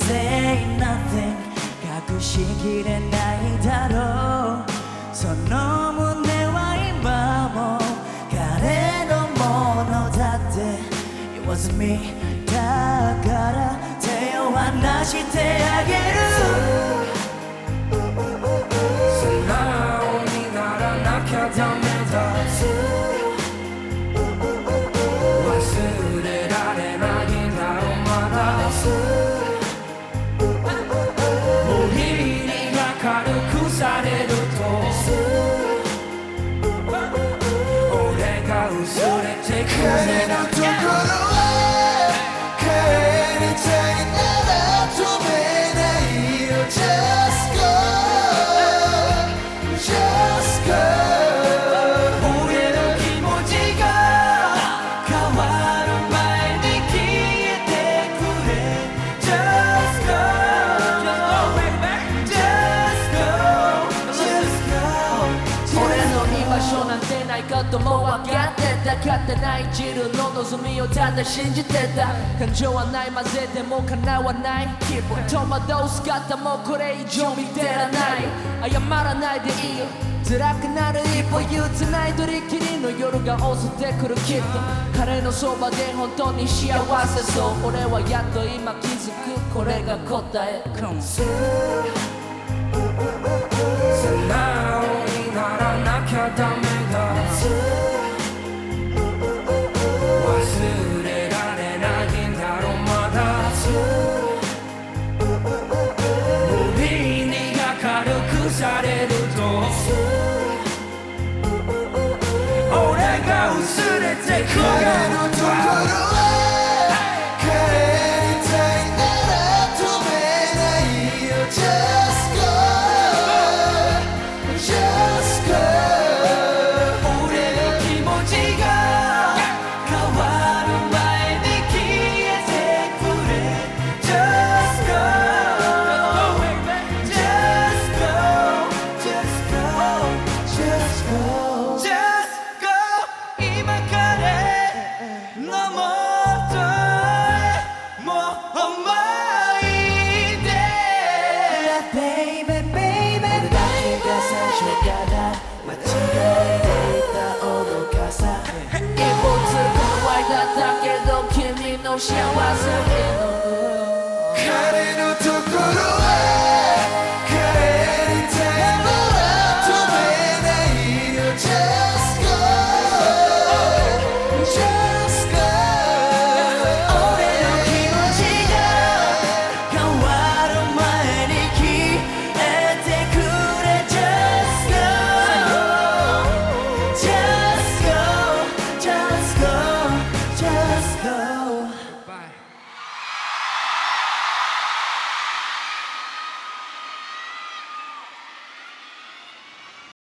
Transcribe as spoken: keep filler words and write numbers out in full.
say nothing 隠しきれないだろうその胸は今も彼のものだって It was me だから手を離してあげる素直にならなきゃダメだ忘れられないんだろまだ森が軽くされると俺が薄れてく彼のところへ帰りたいなら止めないよ Just go Just go 俺の気持ちが変わる前に消えてくれ Just go Just go Just go 俺の居場所なんてないことも分かってた勝てない自分の望みをただ信じてた感情はない混ぜても叶わない戸惑う姿もこれ以上見てらない謝らないでいいよ辛くなる一歩譲らないとりきりの夜が襲ってくるきっと彼のそばで本当に幸せそう俺はやっと今気づくこれが答え素直にならなきゃダメだ忘れられないんだろまだ指にが軽くされると俺が薄れてくる彼のところへ帰りたいなら止めないよ Just go Just go 俺の気持ちが変わる前に消えてくれ Just go Just go Just go Just go Just go 今彼のもとへもう前いで Baby baby だけが最初から間違えていた愚かさ一歩ずつ乾いただけど君の幸せへの